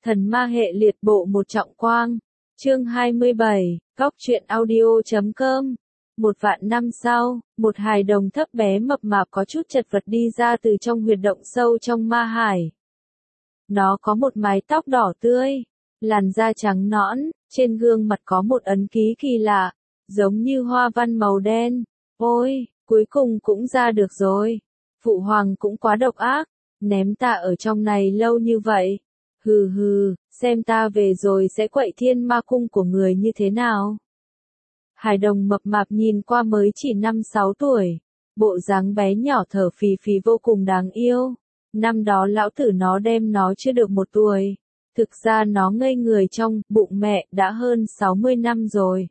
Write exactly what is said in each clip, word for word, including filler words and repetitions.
Thần ma hệ liệt bộ một trọng quang. Chương hai mươi bảy, Góc truyện audio chấm com. Một vạn năm sau, một hài đồng thấp bé mập mạp có chút chật vật đi ra từ trong huyệt động sâu trong ma hải. Nó có một mái tóc đỏ tươi, làn da trắng nõn, trên gương mặt có một ấn ký kỳ lạ, giống như hoa văn màu đen. Ôi, cuối cùng cũng ra được rồi. Phụ hoàng cũng quá độc ác, ném ta ở trong này lâu như vậy. Hừ hừ, xem ta về rồi sẽ quậy thiên ma cung của người như thế nào. Hài đồng mập mạp nhìn qua mới chỉ năm sáu tuổi, bộ dáng bé nhỏ thở phì phì vô cùng đáng yêu. Năm đó lão tử nó đem nó chưa được một tuổi. Thực ra nó ngây người trong bụng mẹ đã hơn sáu mươi năm rồi.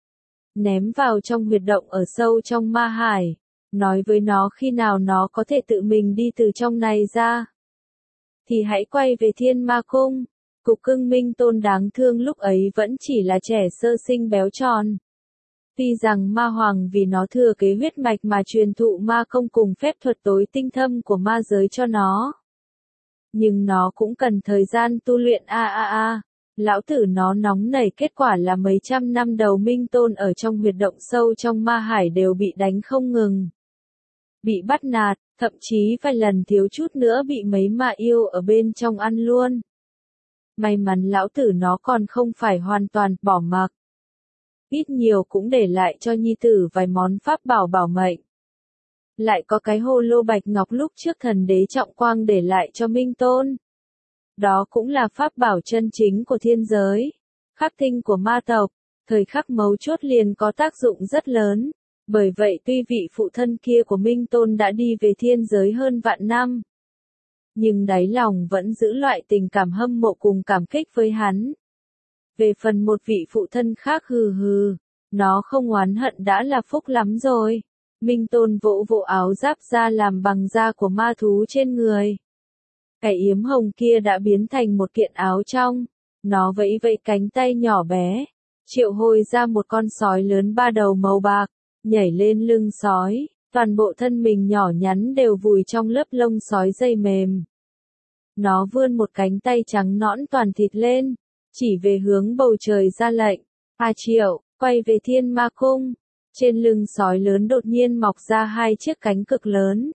Ném vào trong huyệt động ở sâu trong ma hải. Nói với nó khi nào nó có thể tự mình đi từ trong này ra. Thì hãy quay về thiên ma cung. Cục cưng Minh Tôn đáng thương lúc ấy vẫn chỉ là trẻ sơ sinh béo tròn. Tuy rằng ma hoàng vì nó thừa kế huyết mạch mà truyền thụ ma công cùng phép thuật tối tinh thâm của ma giới cho nó. Nhưng nó cũng cần thời gian tu luyện a a a. Lão tử nó nóng nảy, kết quả là mấy trăm năm đầu Minh Tôn ở trong huyệt động sâu trong ma hải đều bị đánh không ngừng. Bị bắt nạt, thậm chí vài lần thiếu chút nữa bị mấy ma yêu ở bên trong ăn luôn. May mắn lão tử nó còn không phải hoàn toàn bỏ mặc. Ít nhiều cũng để lại cho nhi tử vài món pháp bảo bảo mệnh. Lại có cái hồ lô bạch ngọc lúc trước thần đế trọng quang để lại cho Minh Tôn. Đó cũng là pháp bảo chân chính của thiên giới. Khắc tinh của ma tộc, thời khắc mấu chốt liền có tác dụng rất lớn. Bởi vậy tuy vị phụ thân kia của Minh Tôn đã đi về thiên giới hơn vạn năm, nhưng đáy lòng vẫn giữ loại tình cảm hâm mộ cùng cảm kích với hắn. Về phần một vị phụ thân khác, hừ hừ, nó không oán hận đã là phúc lắm rồi. Minh Tôn vỗ vỗ áo giáp da làm bằng da của ma thú trên người. Cái yếm hồng kia đã biến thành một kiện áo trong. Nó vẫy vẫy cánh tay nhỏ bé, triệu hồi ra một con sói lớn ba đầu màu bạc, nhảy lên lưng sói, toàn bộ thân mình nhỏ nhắn đều vùi trong lớp lông sói dây mềm. Nó vươn một cánh tay trắng nõn toàn thịt lên, chỉ về hướng bầu trời ra lệnh. A Triệu, quay về thiên ma cung. Trên lưng sói lớn đột nhiên mọc ra hai chiếc cánh cực lớn.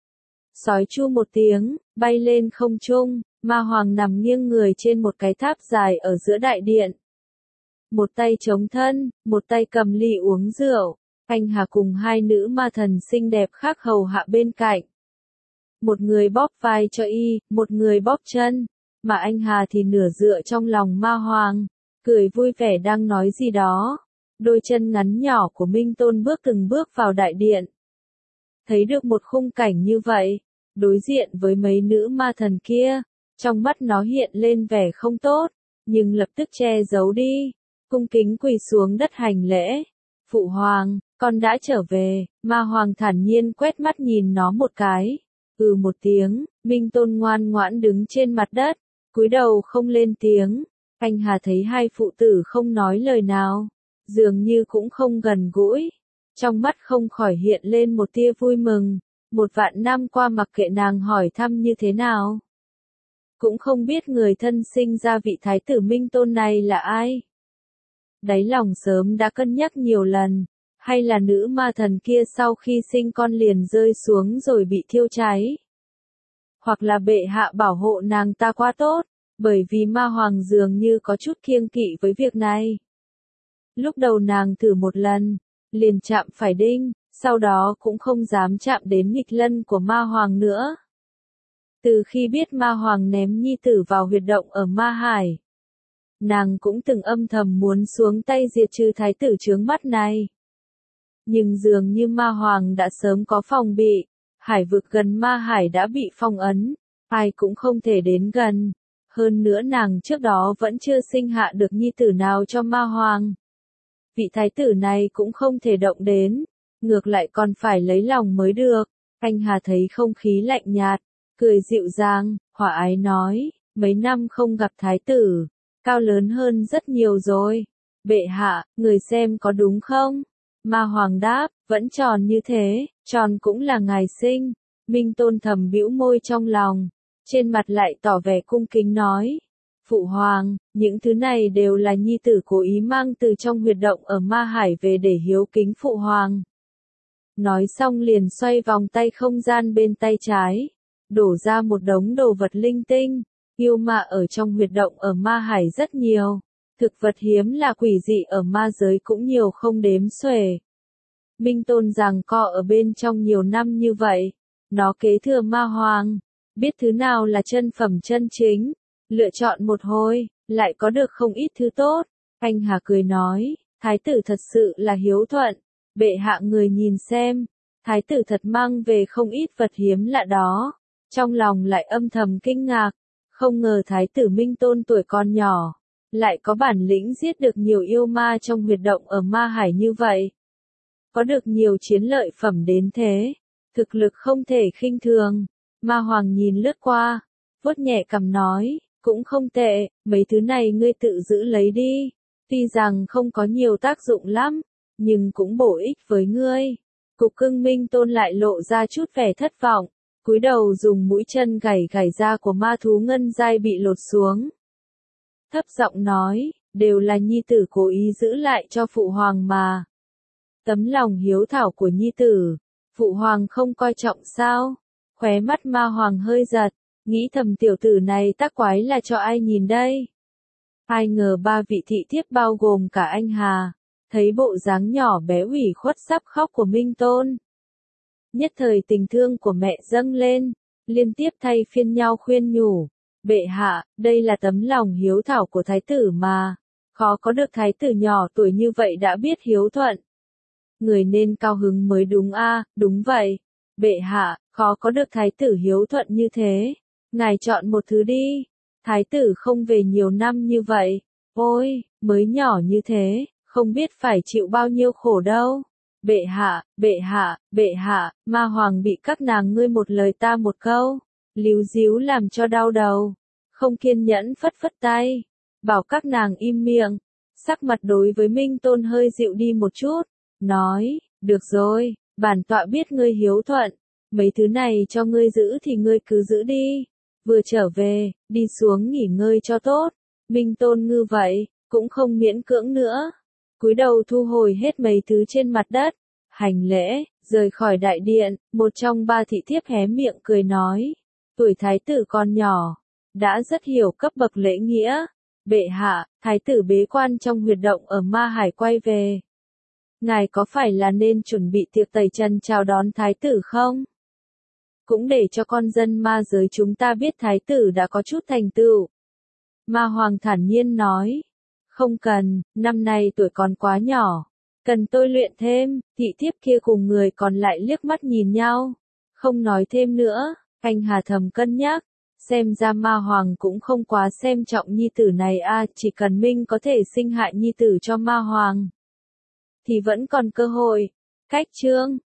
Sói chu một tiếng, bay lên không trung, ma hoàng nằm nghiêng người trên một cái tháp dài ở giữa đại điện. Một tay chống thân, một tay cầm ly uống rượu. Anh Hà cùng hai nữ ma thần xinh đẹp khác hầu hạ bên cạnh. Một người bóp vai cho y, một người bóp chân, mà anh Hà thì nửa dựa trong lòng ma hoàng, cười vui vẻ đang nói gì đó. Đôi chân ngắn nhỏ của Minh Tôn bước từng bước vào đại điện. Thấy được một khung cảnh như vậy, đối diện với mấy nữ ma thần kia, trong mắt nó hiện lên vẻ không tốt, nhưng lập tức che giấu đi, cung kính quỳ xuống đất hành lễ. Phụ hoàng, con đã trở về. Ma hoàng thản nhiên quét mắt nhìn nó một cái. Ừ một tiếng, Minh Tôn ngoan ngoãn đứng trên mặt đất, cúi đầu không lên tiếng. Anh Hà thấy hai phụ tử không nói lời nào, dường như cũng không gần gũi. Trong mắt không khỏi hiện lên một tia vui mừng. Một vạn năm qua mặc kệ nàng hỏi thăm như thế nào, cũng không biết người thân sinh ra vị thái tử Minh Tôn này là ai. Đáy lòng sớm đã cân nhắc nhiều lần, hay là nữ ma thần kia sau khi sinh con liền rơi xuống rồi bị thiêu cháy. Hoặc là bệ hạ bảo hộ nàng ta quá tốt, bởi vì ma hoàng dường như có chút kiêng kỵ với việc này. Lúc đầu nàng thử một lần, liền chạm phải đinh, sau đó cũng không dám chạm đến nghịch lân của ma hoàng nữa. Từ khi biết ma hoàng ném nhi tử vào huyệt động ở ma hải, nàng cũng từng âm thầm muốn xuống tay diệt trừ thái tử chướng mắt này. Nhưng dường như ma hoàng đã sớm có phòng bị, hải vực gần ma hải đã bị phong ấn, ai cũng không thể đến gần. Hơn nữa nàng trước đó vẫn chưa sinh hạ được nhi tử nào cho ma hoàng. Vị thái tử này cũng không thể động đến, ngược lại còn phải lấy lòng mới được. Anh Hà thấy không khí lạnh nhạt, cười dịu dàng, hòa ái nói, mấy năm không gặp thái tử, cao lớn hơn rất nhiều rồi. Bệ hạ, người xem có đúng không? Ma hoàng đáp, vẫn tròn như thế, tròn cũng là ngài sinh. Minh Tôn thầm bĩu môi trong lòng, trên mặt lại tỏ vẻ cung kính nói, Phụ hoàng, những thứ này đều là nhi tử cố ý mang từ trong huyệt động ở Ma Hải về để hiếu kính phụ hoàng. Nói xong liền xoay vòng tay không gian bên tay trái, đổ ra một đống đồ vật linh tinh. Yêu ma ở trong huyệt động ở Ma Hải rất nhiều, thực vật hiếm là quỷ dị ở ma giới cũng nhiều không đếm xuể. Minh Tôn giằng co ở bên trong nhiều năm như vậy, nó kế thừa ma hoàng, biết thứ nào là chân phẩm chân chính, lựa chọn một hồi, lại có được không ít thứ tốt. Anh Hà cười nói, thái tử thật sự là hiếu thuận, bệ hạ người nhìn xem, thái tử thật mang về không ít vật hiếm lạ đó, trong lòng lại âm thầm kinh ngạc, không ngờ thái tử Minh Tôn tuổi còn nhỏ, lại có bản lĩnh giết được nhiều yêu ma trong huyệt động ở Ma Hải như vậy. Có được nhiều chiến lợi phẩm đến thế, thực lực không thể khinh thường. Ma Hoàng nhìn lướt qua, vuốt nhẹ cằm nói, cũng không tệ, mấy thứ này ngươi tự giữ lấy đi, tuy rằng không có nhiều tác dụng lắm, nhưng cũng bổ ích với ngươi. Cục cưng Minh Tôn lại lộ ra chút vẻ thất vọng, cúi đầu dùng mũi chân gảy gảy da của ma thú ngân giai bị lột xuống. Thấp giọng nói, đều là nhi tử cố ý giữ lại cho phụ hoàng mà. Tấm lòng hiếu thảo của nhi tử, phụ hoàng không coi trọng sao? Khóe mắt ma hoàng hơi giật, nghĩ thầm tiểu tử này tác quái là cho ai nhìn đây? Ai ngờ ba vị thị thiếp bao gồm cả anh Hà, thấy bộ dáng nhỏ bé ủy khuất sắp khóc của Minh Tôn. Nhất thời tình thương của mẹ dâng lên, liên tiếp thay phiên nhau khuyên nhủ. Bệ hạ, đây là tấm lòng hiếu thảo của thái tử mà, khó có được thái tử nhỏ tuổi như vậy đã biết hiếu thuận. Người nên cao hứng mới đúng a, đúng vậy. Bệ hạ, khó có được thái tử hiếu thuận như thế. Ngài chọn một thứ đi. Thái tử không về nhiều năm như vậy. Ôi, mới nhỏ như thế, không biết phải chịu bao nhiêu khổ đâu. Bệ hạ, bệ hạ, bệ hạ, ma hoàng bị các nàng ngươi một lời ta một câu, líu díu làm cho đau đầu. Không kiên nhẫn phất phất tay, bảo các nàng im miệng. Sắc mặt đối với Minh Tôn hơi dịu đi một chút, nói, được rồi, bản tọa biết ngươi hiếu thuận, mấy thứ này cho ngươi giữ thì ngươi cứ giữ đi. Vừa trở về, đi xuống nghỉ ngơi cho tốt. Minh Tôn ngư vậy, cũng không miễn cưỡng nữa. Cúi đầu thu hồi hết mấy thứ trên mặt đất, hành lễ, rời khỏi đại điện. Một trong ba thị thiếp hé miệng cười nói, tuổi thái tử còn nhỏ, đã rất hiểu cấp bậc lễ nghĩa. Bệ hạ, thái tử bế quan trong huyệt động ở Ma Hải quay về. Ngài có phải là nên chuẩn bị tiệc tẩy trần chào đón thái tử không? Cũng để cho con dân ma giới chúng ta biết thái tử đã có chút thành tựu. Ma Hoàng thản nhiên nói, không cần, năm nay tuổi còn quá nhỏ, cần tôi luyện thêm. Thị thiếp kia cùng người còn lại liếc mắt nhìn nhau, không nói thêm nữa. Anh Hà thầm cân nhắc, xem ra Ma Hoàng cũng không quá xem trọng nhi tử này a, chỉ cần Minh có thể sinh hại nhi tử cho Ma Hoàng, thì vẫn còn cơ hội. Cách chương